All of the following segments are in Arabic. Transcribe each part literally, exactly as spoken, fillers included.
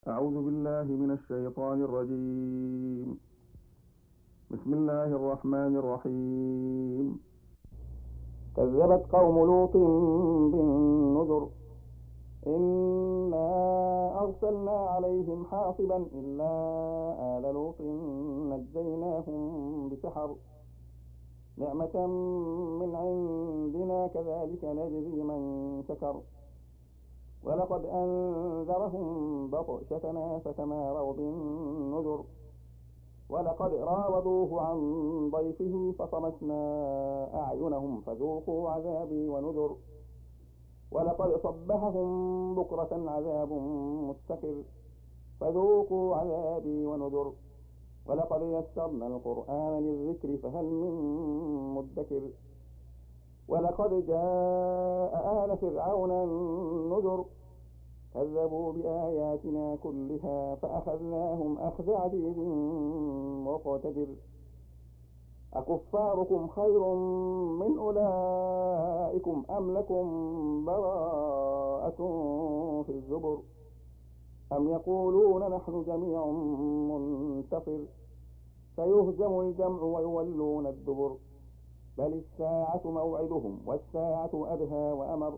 أعوذ بالله من الشيطان الرجيم. بسم الله الرحمن الرحيم. كذبت قوم لوط بالنذر إنا أرسلنا عليهم حاصبا إلا آل لوط نجيناهم بسحر نعمة من عندنا كذلك نجزي من شكر ولقد أنذرهم بطشتنا فتماروا بالنذر ولقد راودوه عن ضيفه فطمسنا أعينهم فذوقوا عذابي ونذر ولقد صبحهم بكرة عذاب مستقر فذوقوا عذابي ونذر ولقد يسرنا القرآن للذكر فهل من مدكر ولقد جاء آل فرعون النذر كذبوا بآياتنا كلها فأخذناهم أخذ عزيز مقتدر أكفاركم خير من أولئكم أم لكم براءة في الزبر أم يقولون نحن جميع منتصر سيهزم الجمع ويولون الدبر بل الساعة موعدهم والساعة أدهى وأمر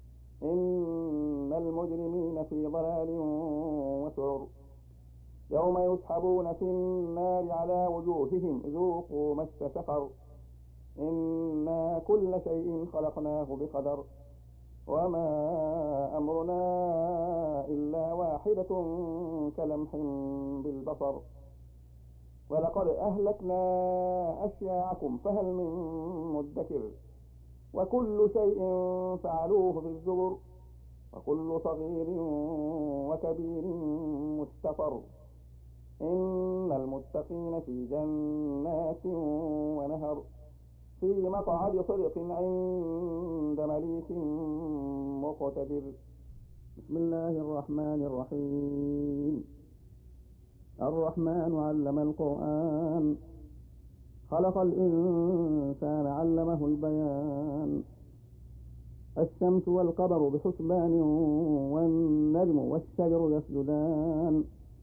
إن المجرمين في ضلال وسعر يوم يسحبون في النار على وجوههم ذوقوا مس سقر إنا كل شيء خلقناه بقدر وما أمرنا إلا واحدة كلمح بالبصر ولقد أهلكنا أشياعكم فهل من مدكر وكل شيء فعلوه في الزبر وكل صغير وكبير مستقر إن المتقين في جنات ونهر في مقعد صدق عند مليك مقتدر. بسم الله الرحمن الرحيم. الرحمن علم القرآن خلق الإنسان علمه البيان الشمس والقمر بحسبان والنجم والشجر يسجدان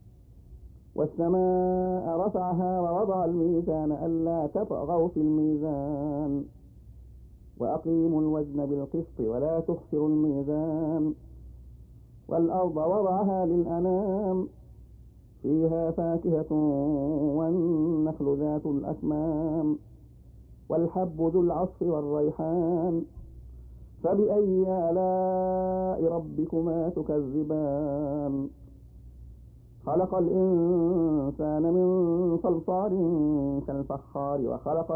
والسماء رفعها ووضع الميزان ألا تطغوا في الميزان وأقيموا الوزن بالقسط ولا تخسروا الميزان والأرض وضعها للأنام فيها فاكهة والنخل ذات الأكمام والحب ذو العصف والريحان فبأي آلاء ربكما تكذبان خلق الإنسان من صلصال كالفخار وخلق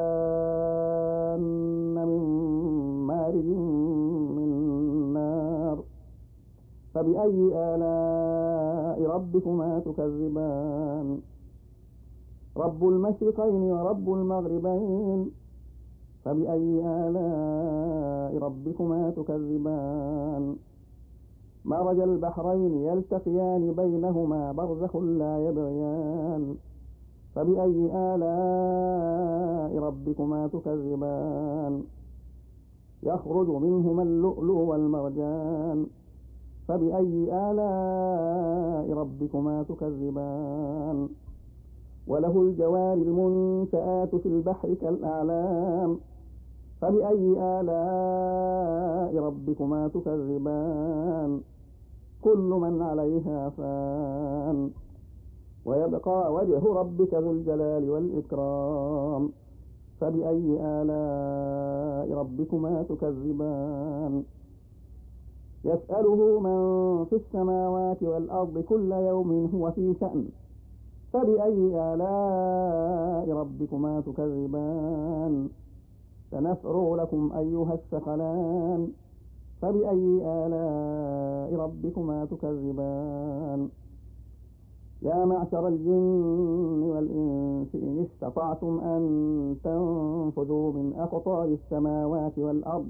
الجان من مارج من نار فبأي آلاء ربكما تكذبان رب المشرقين ورب المغربين فبأي آلاء ربكما تكذبان مرج البحرين يلتقيان بينهما برزخ لا يبغيان فبأي آلاء ربكما تكذبان يخرج منهما اللؤلؤ والمرجان فبأي آلاء ربكما تكذبان وله الجوار المنشآت في البحر كالأعلام فبأي آلاء ربكما تكذبان كل من عليها فان ويبقى وجه ربك ذو الجلال والإكرام فبأي آلاء ربكما تكذبان يسأله من في السماوات والأرض كل يوم هو في شأن فبأي آلاء ربكما تكذبان سنفرغ لكم أيها الثقلان فبأي آلاء ربكما تكذبان يا معشر الجن والإنس إن استطعتم أن تنفذوا من أقطار السماوات والأرض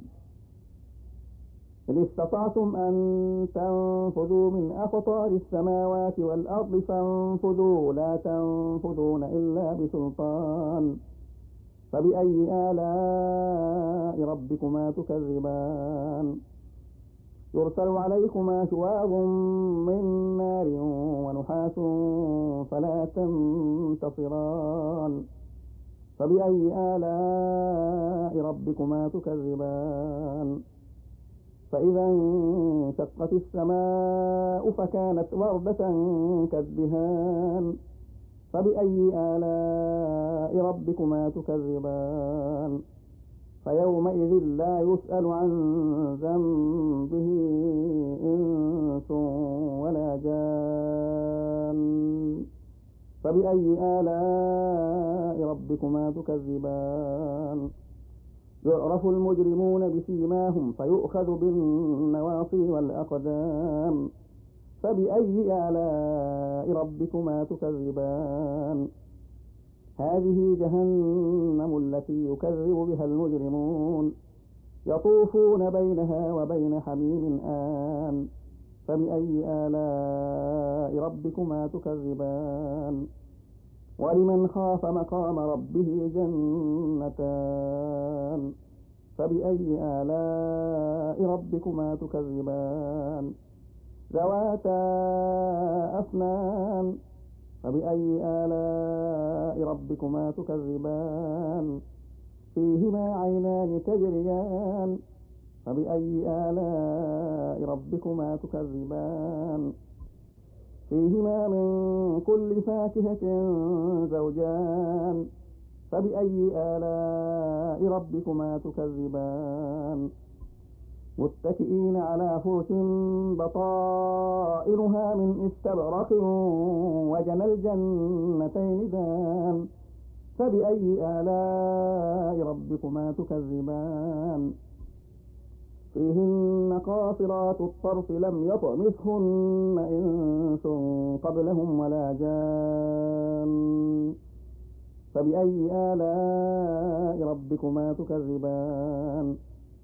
إن استطعتم أن تنفذوا من أقطار السماوات والأرض فانفذوا لا تنفذون إلا بسلطان فبأي آلاء ربكما تكذبان يرسل عليكما شواظ من نار وناس فلا تنتصران فبأي آلاء ربكما تكذبان فإذا انشقت السماء فكانت وردة كالدهان فبأي آلاء ربكما تكذبان فيومئذ لا يسأل عن ذنبه إنس ولا جان فبأي آلاء ربكما تكذبان يعرف المجرمون بسيماهم فيؤخذ بالنواصي والأقدام فبأي آلاء ربكما تكذبان هذه جهنم التي يكذب بها المجرمون يطوفون بينها وبين حميم آن فبأي آلاء ربكما تكذبان ولمن خاف مقام ربه جنتان فبأي آلاء ربكما تكذبان ذواتا أفنان فبأي آلاء ربكما تكذبان فيهما عينان تجريان فبأي آلاء ربكما تكذبان فيهما من كل فاكهة زوجان فبأي آلاء ربكما تكذبان متكئين على فرش بطائنها من استبرق وجنى الجنتين دان فبأي آلاء ربكما تكذبان فيهن قاصرات الطرف لم يطمثهن إنس قبلهم ولا جان فبأي آلاء ربكما تكذبان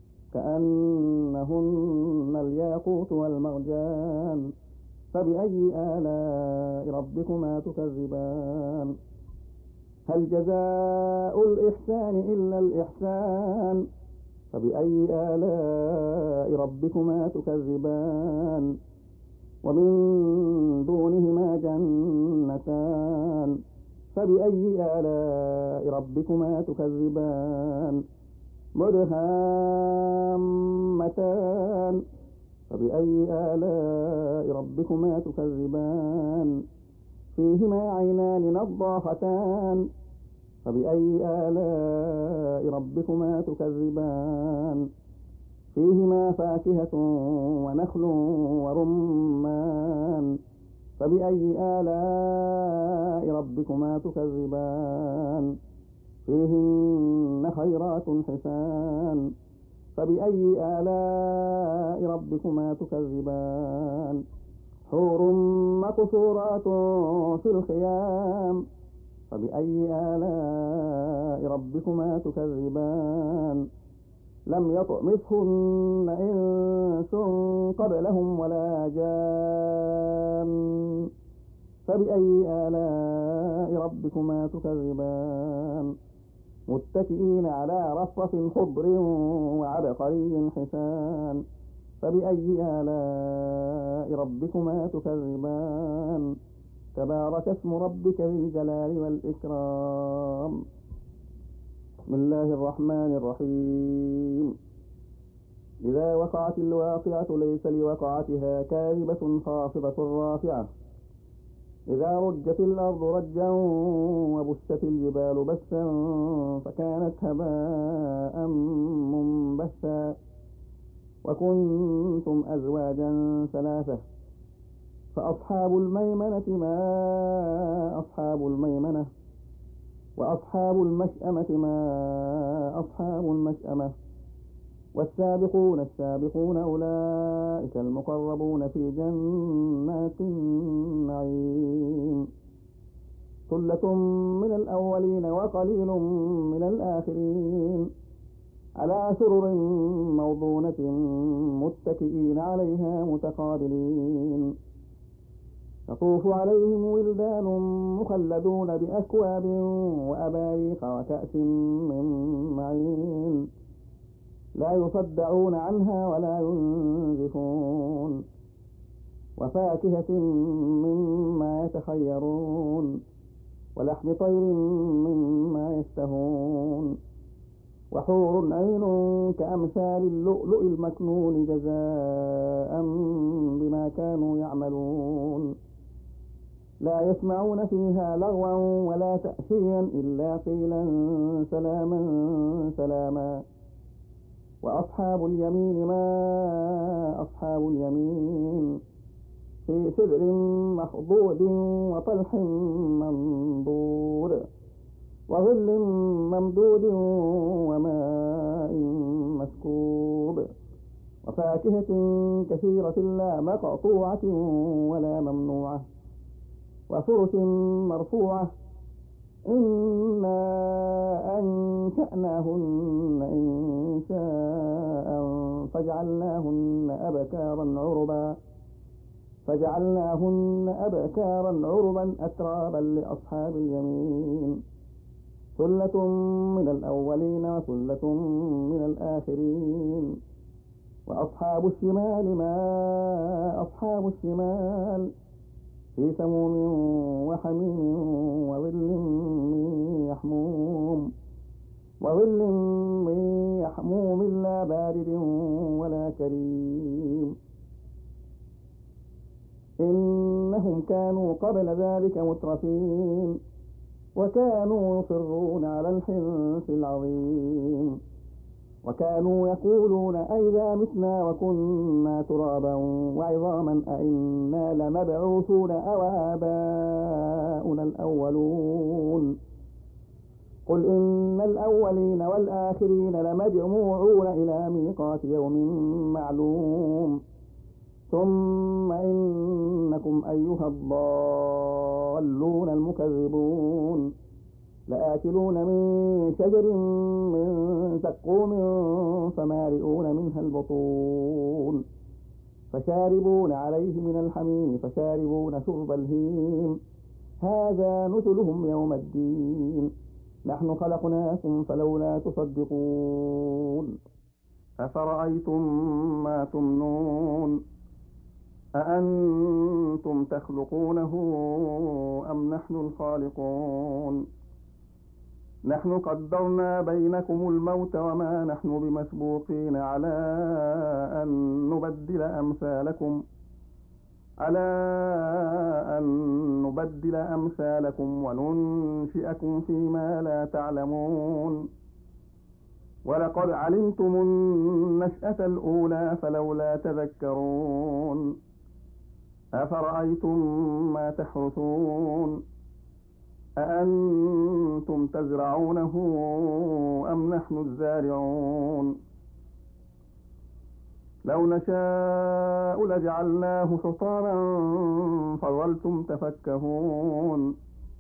كأنهن الياقوت والمرجان فبأي آلاء ربكما تكذبان هل جزاء الإحسان إلا الإحسان فبأي آلاء ربكما تكذبان ومن دونهما جنتان فبأي آلاء ربكما تكذبان مدهامتان فبأي آلاء ربكما تكذبان فيهما عينان نضاختان فبأي آلاء ربكما تكذبان فيهما فاكهة ونخل ورمان فبأي آلاء ربكما تكذبان فيهن خيرات حسان فبأي آلاء ربكما تكذبان حور مقصورات في الخيام فبأي آلاء ربكما تكذبان لم يطمثهن إنس قبلهم ولا جان فبأي آلاء ربكما تكذبان متكئين على رفرف خضر وعبقري حسان فبأي آلاء ربكما تكذبان تبارك اسم ربك ذي الجلال والإكرام بسم الله الرحمن الرحيم إذا وقعت الواقعة ليس لوقعتها كاذبة خافضة رافعة إذا رجت الأرض رجا وبست الجبال بسا فكانت هباء منبثا وكنتم أزواجا ثلاثة فأصحاب الميمنة ما أصحاب الميمنة وأصحاب المشأمة ما أصحاب المشأمة والسابقون السابقون أولئك المقربون في جنات النعيم ثلة من الأولين وقليل من الآخرين على سرر موضونة متكئين عليها متقابلين يطوف عليهم ولدان مخلدون بأكواب وأباريق وكأس من معين لا يصدعون عنها ولا ينزفون وفاكهة مما يتخيرون ولحم طير مما يشتهون وحور عين كأمثال اللؤلؤ المكنون جزاء بما كانوا يعملون لا يسمعون فيها لغوا ولا تأثيما إلا قيلا سلاما سلاما وأصحاب اليمين ما أصحاب اليمين في سدر مخضود وطلح منضود وظل ممدود وماء مسكوب وفاكهة كثيرة لا مقطوعة ولا ممنوعة وفرش مرفوعة إنا أنشأناهن إنشاء فجعلناهن أبكارا عربا فجعلناهن أبكارا عربا أترابا لأصحاب اليمين ثلة من الأولين وثلة من الآخرين وأصحاب الشمال ما أصحاب الشمال في سموم وحميم وظل من يحموم وظل من يحموم لا بارد ولا كريم إنهم كانوا قبل ذلك مترفين وكانوا يصرون على الحنث العظيم وكانوا يقولون أئذا متنا وكنا ترابا وعظاما أئنا لمبعوثون أو آباؤنا الأولون قل إن الأولين والآخرين لمجموعون إلى ميقات يوم معلوم ثم إنكم أيها الضالون المكذبون لآكلون من شجر من زقوم فمالئون منها البطون فشاربون عليه من الحميم فشاربون شرب الهيم هذا نزلهم يوم الدين نحن خلقناكم فلولا تصدقون أفرأيتم ما تمنون أأنتم تخلقونه أم نحن الخالقون نحن قدرنا بينكم الموت وما نحن بمسبوقين على أن نبدل أمثالكم على أن نبدل أمثالكم وننشئكم فيما لا تعلمون ولقد علمتم النشأة الأولى فلولا تذكرون أفرأيتم ما تحرثون أأنتم تزرعونه أم نحن الزارعون لو نشاء لجعلناه حطاما فظلتم تفكهون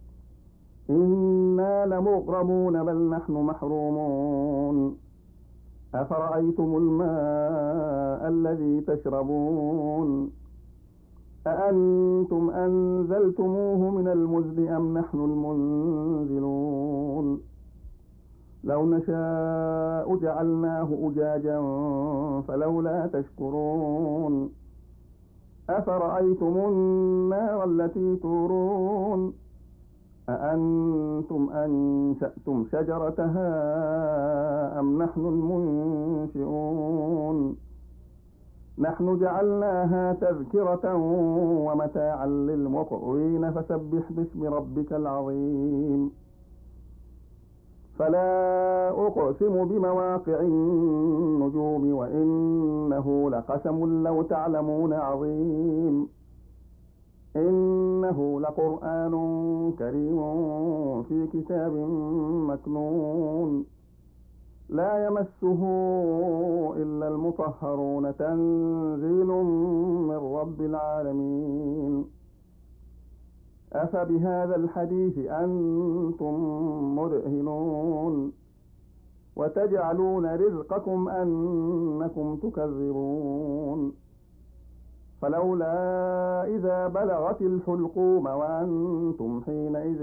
إنا لمغرمون بل نحن محرومون أفرأيتم الماء الذي تشربون أأنتم أنزلتموه من المزن أم نحن المنزلون لو نشاء جعلناه أجاجا فلولا تشكرون أفرأيتم النار التي تورون أأنتم أنشأتم شجرتها أم نحن المنشئون نحن جعلناها تذكرة ومتاعا للمقوين فسبح باسم ربك العظيم فلا أقسم بمواقع النجوم وإنه لقسم لو تعلمون عظيم إنه لقرآن كريم في كتاب مكنون لا يمسه إلا المطهرون تنزيل من رب العالمين أفبهذا الحديث أنتم مدهنون وتجعلون رزقكم أنكم تكذبون فلولا إذا بلغت الحلقوم وأنتم حينئذ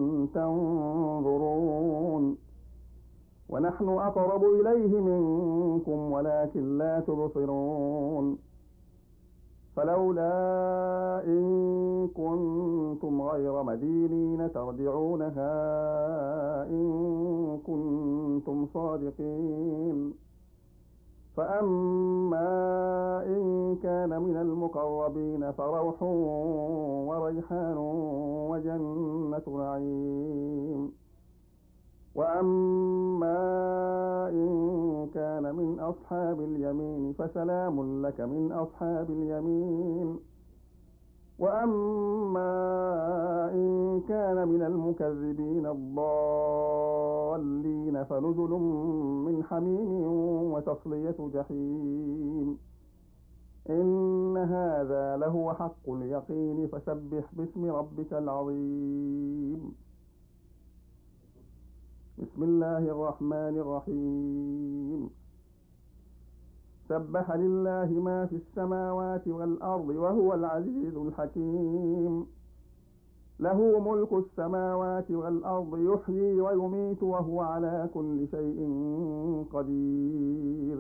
تنظرون ونحن أقرب إليه منكم ولكن لا تبصرون فلولا إن كنتم غير مدينين ترجعونها إن كنتم صادقين. فأما إن كان من المقربين فروح وريحان وجنة نعيم. وأما إن كان من أصحاب اليمين فسلام لك من أصحاب اليمين. وأما إن كان من المكذبين الضالين فنزل من حميم وتصلية جحيم. إن هذا لهو حق اليقين فسبح باسم ربك العظيم. بسم الله الرحمن الرحيم. سبح لله ما في السماوات والأرض وهو العزيز الحكيم. له ملك السماوات والأرض يحيي ويميت وهو على كل شيء قدير.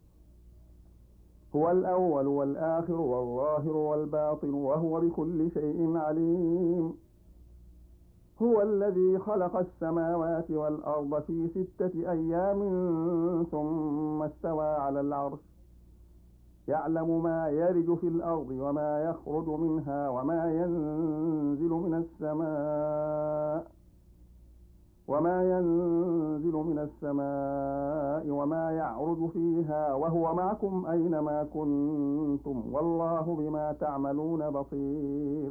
هو الأول والآخر والظاهر والباطن وهو بكل شيء عليم. هو الذي خلق السماوات والأرض في ستة أيام ثم استوى على العرش يعلم ما يرج في الأرض وما يخرج منها وما ينزل من السماء وما ينزل من السماء وما يعرج فيها وهو معكم أينما كنتم والله بما تعملون بصير.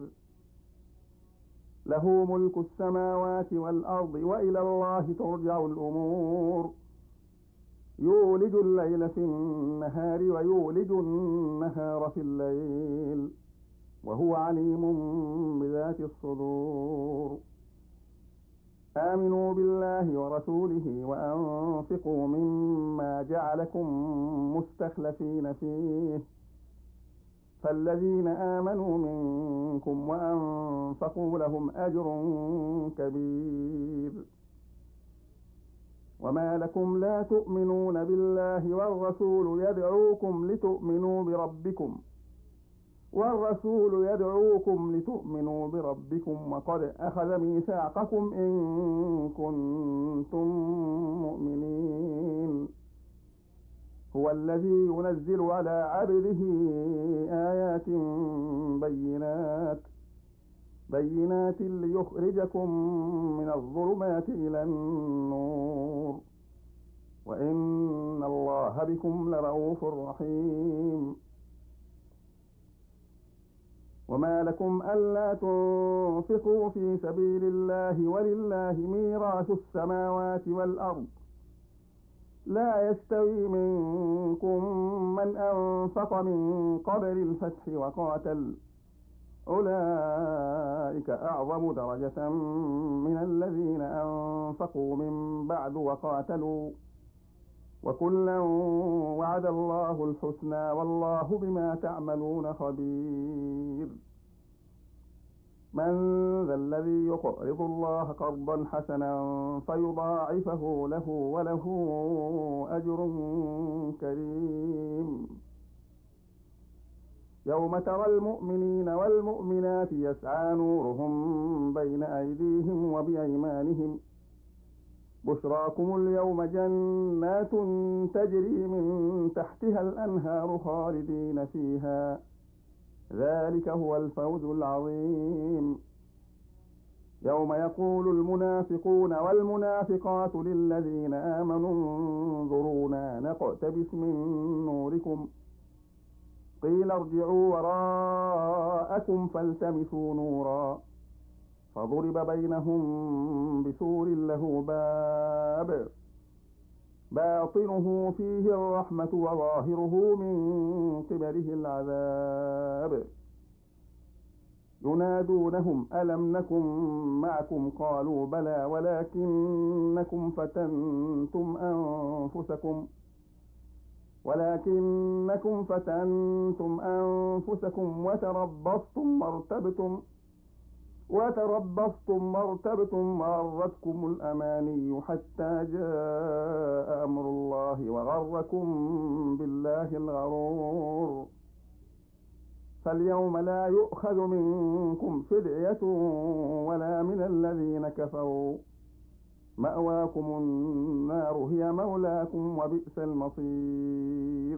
له ملك السماوات والأرض وإلى الله ترجع الأمور. يولج الليل في النهار ويولج النهار في الليل وهو عليم بذات الصدور. آمنوا بالله ورسوله وأنفقوا مما جعلكم مستخلفين فيه فالذين آمنوا منكم وأنفقوا لهم أجر كبير. وما لكم لا تؤمنون بالله والرسول يدعوكم لتؤمنوا بربكم والرسول يدعوكم لتؤمنوا بربكم وقد أخذ ميثاقكم إن كنتم مؤمنين. هو الذي ينزل على عبده آيات بينات بينات ليخرجكم من الظلمات إلى النور وإن الله بكم لرؤوف رحيم. وما لكم ألا تنفقوا في سبيل الله ولله ميراث السماوات والأرض لا يستوي منكم من أنفق من قبل الفتح وقاتل أولئك أعظم درجة من الذين أنفقوا من بعد وقاتلوا وكلا وعد الله الحسنى والله بما تعملون خبير. من ذا الذي يقرض الله قرضا حسنا فيضاعفه له وله أجر كريم. يوم ترى المؤمنين والمؤمنات يسعى نورهم بين أيديهم وبأيمانهم بشراكم اليوم جنات تجري من تحتها الأنهار خالدين فيها ذلك هو الفوز العظيم. يوم يقول المنافقون والمنافقات للذين آمنوا انظرونا نقتبس من نوركم قيل ارجعوا وراءكم فالتمسوا نورا فضرب بينهم بسور له باب باطنه فيه الرحمة وظاهره من قبله العذاب ينادونهم ألم نكن معكم قالوا بلى ولكنكم فتنتم أنفسكم ولكنكم فتنتم أنفسكم وتربصتم وارتبتم وتربصتم وارتبتم وغرتكم الأماني حتى جاء أمر الله وغركم بالله الغرور. فاليوم لا يؤخذ منكم فدية ولا من الذين كفروا، مأواكم النار هي مولاكم وبئس المصير.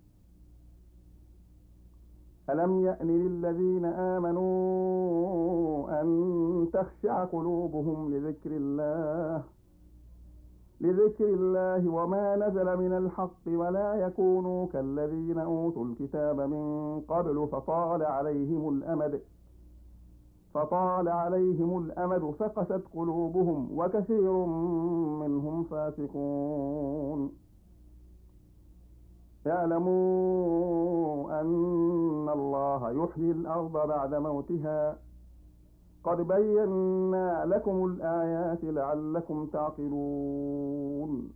ألم يأن للذين آمنوا أن تخشع قلوبهم لذكر الله لذكر الله وما نزل من الحق، ولا يكونوا كالذين أوتوا الكتاب من قبل فطال عليهم الأمد فطال عليهم الأمد فقست قلوبهم وكثير منهم فاسقون. اعلموا أن الله يحيي الأرض بعد موتها، قد بينا لكم الآيات لعلكم تعقلون.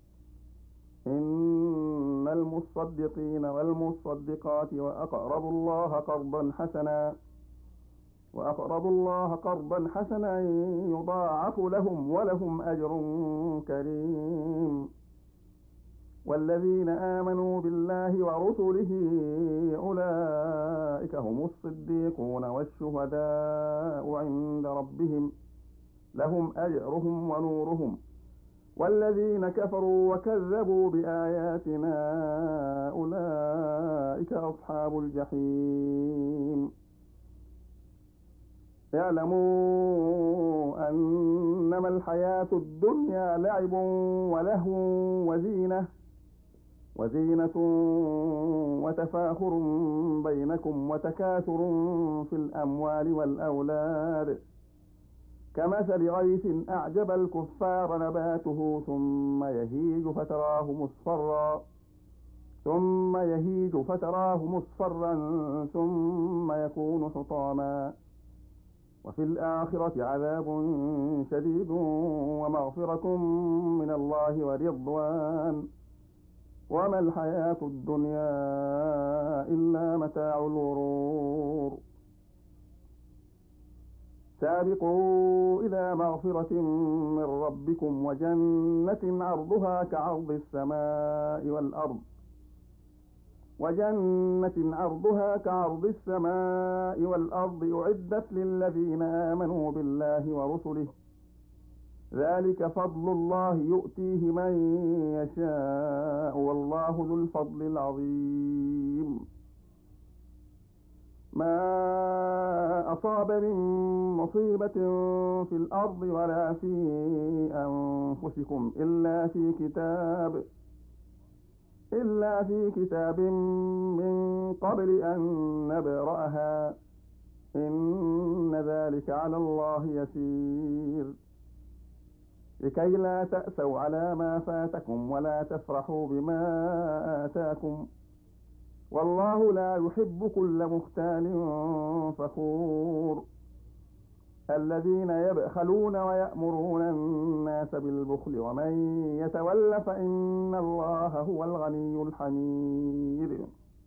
إن المصدقين والمصدقات وأقرضوا الله قرضا حسنا وأقرضوا الله قرضا حسنا يضاعف لهم ولهم أجر كريم. والذين آمنوا بالله ورسله أولئك هم الصديقون والشهداء عند ربهم، لهم أجرهم ونورهم. والذين كفروا وكذبوا بآياتنا أولئك أصحاب الجحيم. اعلموا أنما الحياة الدنيا لعب ولهو وزينة وزينة وتفاخر بينكم وتكاثر في الأموال والأولاد، كمثل غيث أعجب الكفار نباته ثم يهيج فتراه مصفرا ثم يهيج فتراه مصفرا ثم يكون حطاما، وفي الآخرة عذاب شديد ومغفرة من الله ورضوان، وما الحياة الدنيا إلا متاع الغرور. سابقوا إلى مغفرة من ربكم وجنة عرضها كعرض السماء والأرض وجنة عرضها كعرض السماء والأرض أعدت للذين آمنوا بالله ورسله، ذلك فضل الله يؤتيه من يشاء والله ذو الفضل العظيم. ما أصاب من مصيبة في الأرض ولا في أنفسكم إلا في كتاب إلا في كتاب من قبل أن نبرأها، إن ذلك على الله يسير. لكي لا تأسوا على ما فاتكم ولا تفرحوا بما آتاكم، والله لا يحب كل مختال فخور. الذين يبخلون ويأمرون الناس بالبخل ومن يتول فإن الله هو الغني الحميد.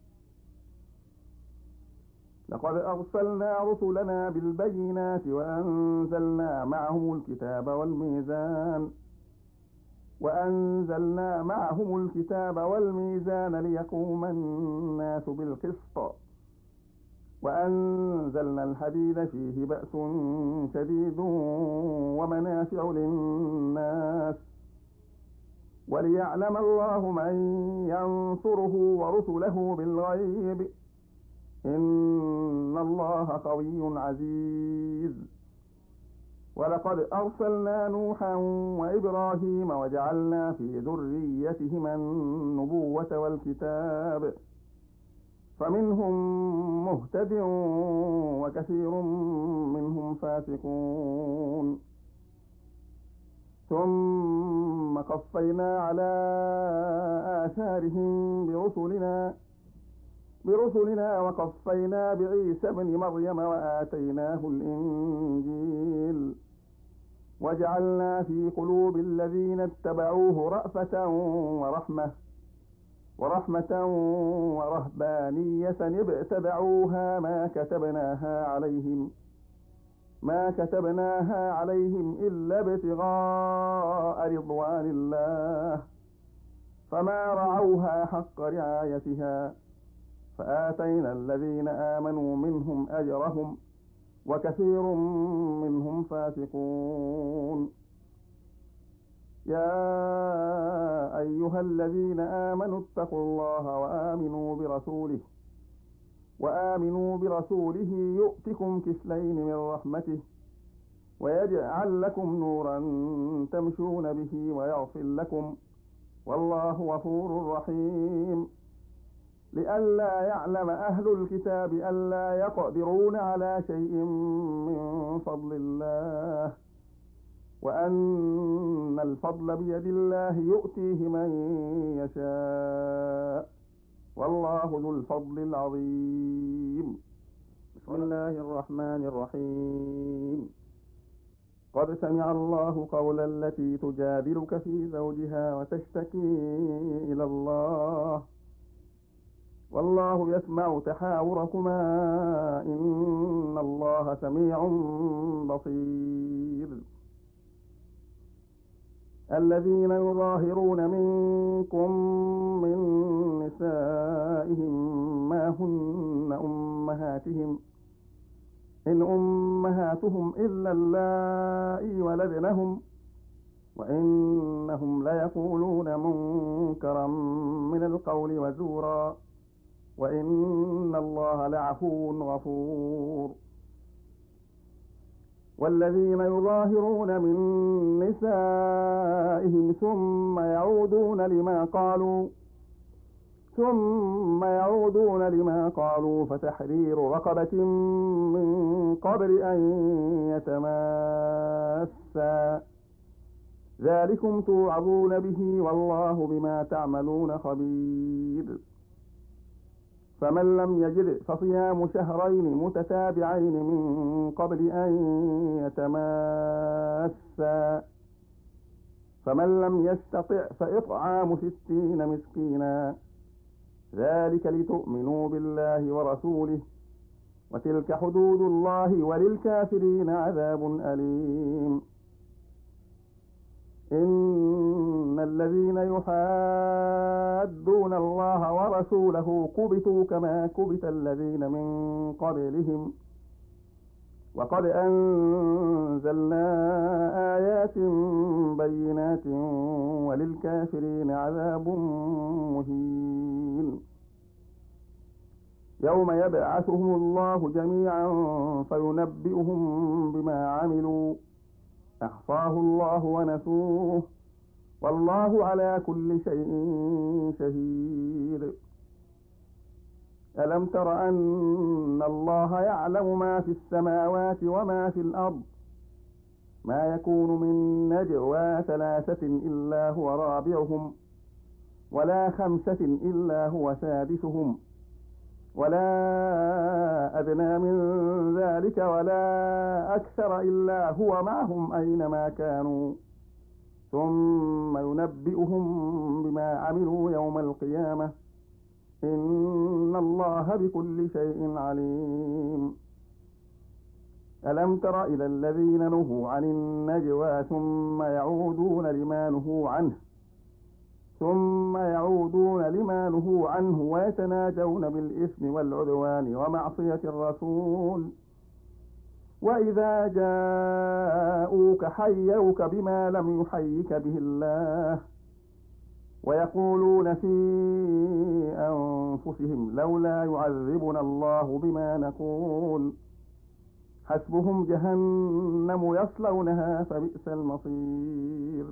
لقد أرسلنا رسلنا بالبينات وأنزلنا معهم الكتاب والميزان وأنزلنا معهم الكتاب والميزان ليقوم الناس بالقسط، وأنزلنا الحديد فيه بأس شديد ومنافع للناس، وليعلم الله من ينصره ورسله بالغيب، إن الله قوي عزيز. ولقد أرسلنا نوحا وإبراهيم وجعلنا في ذريتهما النبوة والكتاب، فمنهم مهتد وكثير منهم فاسقون. ثم قفينا على آثارهم برسلنا برسلنا وقفينا بعيسى ابن مريم وآتيناه الإنجيل، وجعلنا في قلوب الذين اتبعوه رأفة ورحمة ورحمة ورهبانية ابتدعوها ما كتبناها عليهم ما كتبناها عليهم إلا ابتغاء رضوان الله، فما رعوها حق رعايتها، فآتينا الذين آمنوا منهم أجرهم وكثير منهم فاسقون. يا أيها الذين آمنوا اتقوا الله وآمنوا برسوله وآمنوا برسوله يؤتكم كفلين من رحمته ويجعل لكم نورا تمشون به ويغفر لكم والله غفور رحيم. لئلا يعلم أهل الكتاب ألا يقدرون على شيء من فضل الله وأن الفضل بيد الله يؤتيه من يشاء والله ذو الفضل العظيم. بسم الله الرحمن الرحيم. قد سمع الله قول التي تجادلك في زوجها وتشتكي إلى الله والله يسمع تحاوركما إن الله سميع بصير. الذين يظاهرون منكم من نسائهم ما هن أمهاتهم إن أمهاتهم إلا اللائي ولدنهم وإنهم ليقولون منكرا من القول وزورا وإن الله لعفو غفور. والذين يظاهرون من نسائهم ثم يعودون لما قالوا ثم يعودون لما قالوا فتحرير رقبة من قبل أن يتماسا ذلكم توعظون به والله بما تعملون خبير. فمن لم يجد فصيام شهرين متتابعين من قبل أن يتماسا فمن لم يستطع فإطعام ستين مسكينا ذلك لتؤمنوا بالله ورسوله وتلك حدود الله وللكافرين عذاب أليم. إن الذين يحادون الله ورسوله كبتوا كما كبت الذين من قبلهم وقد أنزلنا آيات بينات وللكافرين عذاب مهين. يوم يبعثهم الله جميعا فينبئهم بما عملوا أحصاه الله ونسوه والله على كل شيء شهيد. ألم تر أن الله يعلم ما في السماوات وما في الأرض ما يكون من نجوى ثلاثة إلا هو رابعهم ولا خمسة إلا هو سادسهم ولا أدنى من ذلك ولا أكثر إلا هو معهم أينما كانوا ثم ينبئهم بما عملوا يوم القيامة إن الله بكل شيء عليم. ألم تر إلى الذين نهوا عن النجوى ثم يعودون لما نهوا عنه ثم يعودون لما نهوا عنه ويتناجون بالإثم والعدوان ومعصية الرسول وإذا جاءوك حيوك بما لم يحيك به الله ويقولون في أنفسهم لولا يعذبنا الله بما نقول حسبهم جهنم يصلونها فبئس المصير.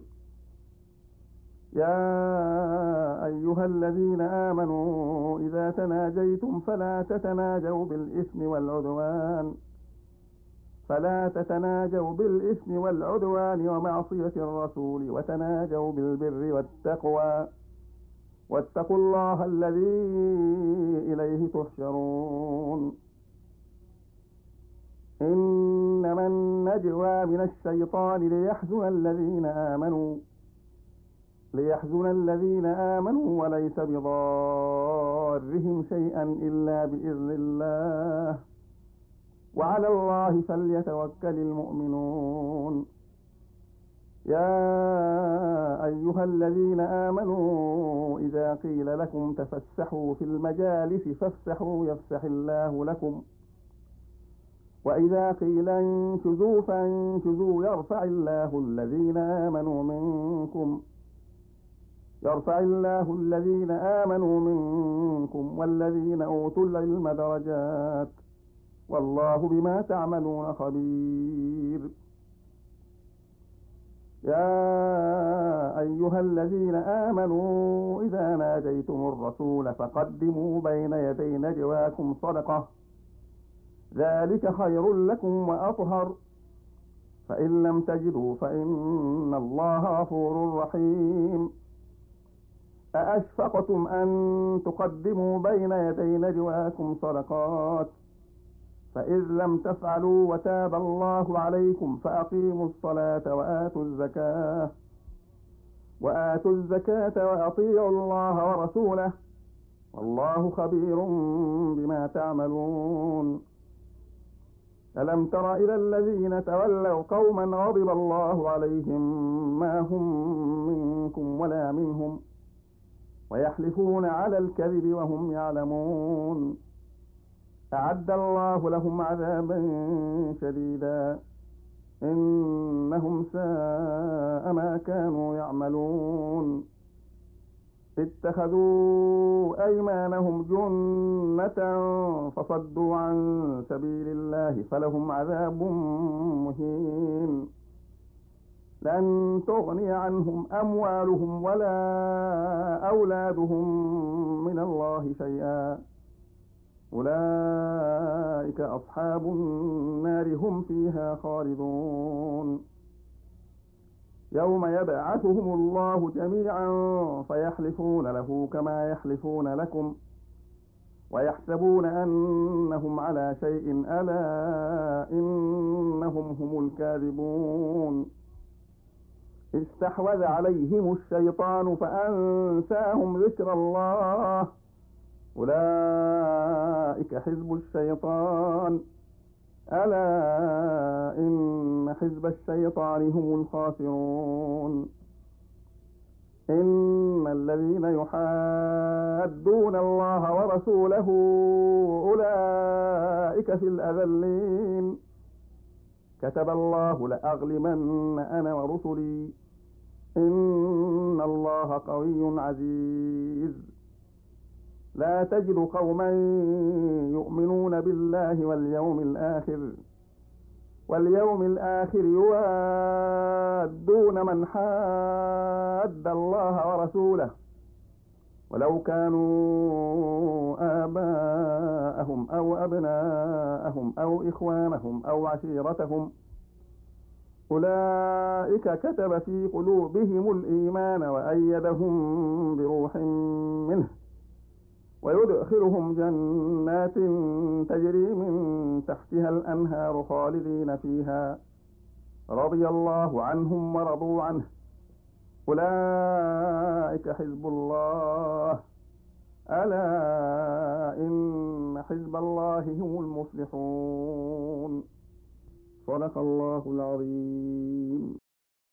يا أيها الذين آمنوا إذا تناجيتم فلا تتناجوا بالإثم والعدوان فلا تتناجوا بالإثم والعدوان ومعصية الرسول وتناجوا بالبر والتقوى واتقوا الله الذي إليه تحشرون. إنما النجوى من الشيطان ليحزن الذين آمنوا ليحزن الذين آمنوا وليس بضارهم شيئا إلا بإذن الله وعلى الله فليتوكل المؤمنون. يا أيها الذين آمنوا إذا قيل لكم تفسحوا في المجالس فافسحوا يفسح الله لكم وإذا قيل انشزوا فانشزوا يرفع الله الذين آمنوا منكم يرفع الله الذين آمنوا منكم والذين أوتوا العلم درجات والله بما تعملون خبير. يا أيها الذين آمنوا إذا ناجيتم الرسول فقدموا بين يدي نجواكم صدقة ذلك خير لكم وأطهر فإن لم تجدوا فإن الله غفور رحيم. أأشفقتم أن تقدموا بين يدي نجواكم صدقات فإذ لم تفعلوا وتاب الله عليكم فأقيموا الصلاة وآتوا الزكاة وآتوا الزكاة وأطيعوا الله ورسوله والله خبير بما تعملون. ألم تر إلى الذين تولوا قوما غضب الله عليهم ما هم منكم ولا منهم ويحلفون على الكذب وهم يعلمون أعد الله لهم عذابا شديدا إنهم ساء ما كانوا يعملون. اتخذوا أيمانهم جنة فصدوا عن سبيل الله فلهم عذاب مهين لن تغني عنهم أموالهم ولا أولادهم من الله شيئا أولئك أصحاب النار هم فيها خالدون. يوم يبعثهم الله جميعا فيحلفون له كما يحلفون لكم ويحسبون أنهم على شيء ألا إنهم هم الكاذبون. استحوذ عليهم الشيطان فأنساهم ذكر الله أولئك حزب الشيطان ألا إن حزب الشيطان هم الخاسرون. إن الذين يحادون الله ورسوله أولئك في الأذلين كتب الله لأغلبن أنا ورسلي إن الله قوي عزيز. لا تجد قوما يؤمنون بالله واليوم الآخر واليوم الآخر يوادون من حاد الله ورسوله ولو كانوا آباءهم أو أبناءهم أو إخوانهم أو عشيرتهم أولئك كتب في قلوبهم الإيمان وأيدهم بروح منه ويدخلهم جنات تجري من تحتها الأنهار خالدين فيها رضي الله عنهم ورضوا عنه أولئك حزب الله ألا إن حزب الله هم المفلحون. صدق الله العظيم.